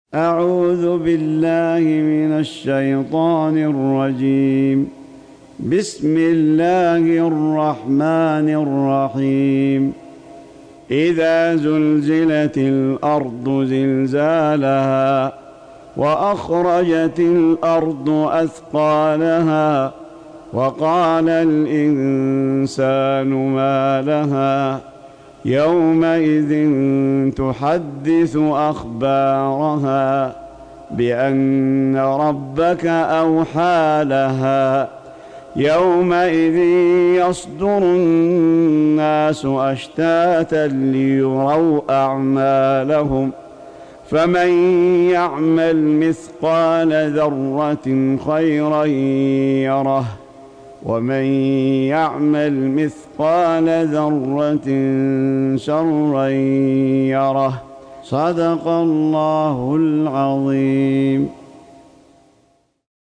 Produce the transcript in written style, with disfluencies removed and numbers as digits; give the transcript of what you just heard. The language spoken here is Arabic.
أعوذ بالله من الشيطان الرجيم. بسم الله الرحمن الرحيم. إذا زلزلت الأرض زلزالها وأخرجت الأرض أثقالها وقال الإنسان ما لها يومئذ تحدث أخبارها بأن ربك أوحى لها يومئذ يصدر الناس أشتاتا ليروا أعمالهم فمن يعمل مثقال ذرة خيرا يره ومن يعمل مثقال ذرة شرا يره. صدق الله العظيم.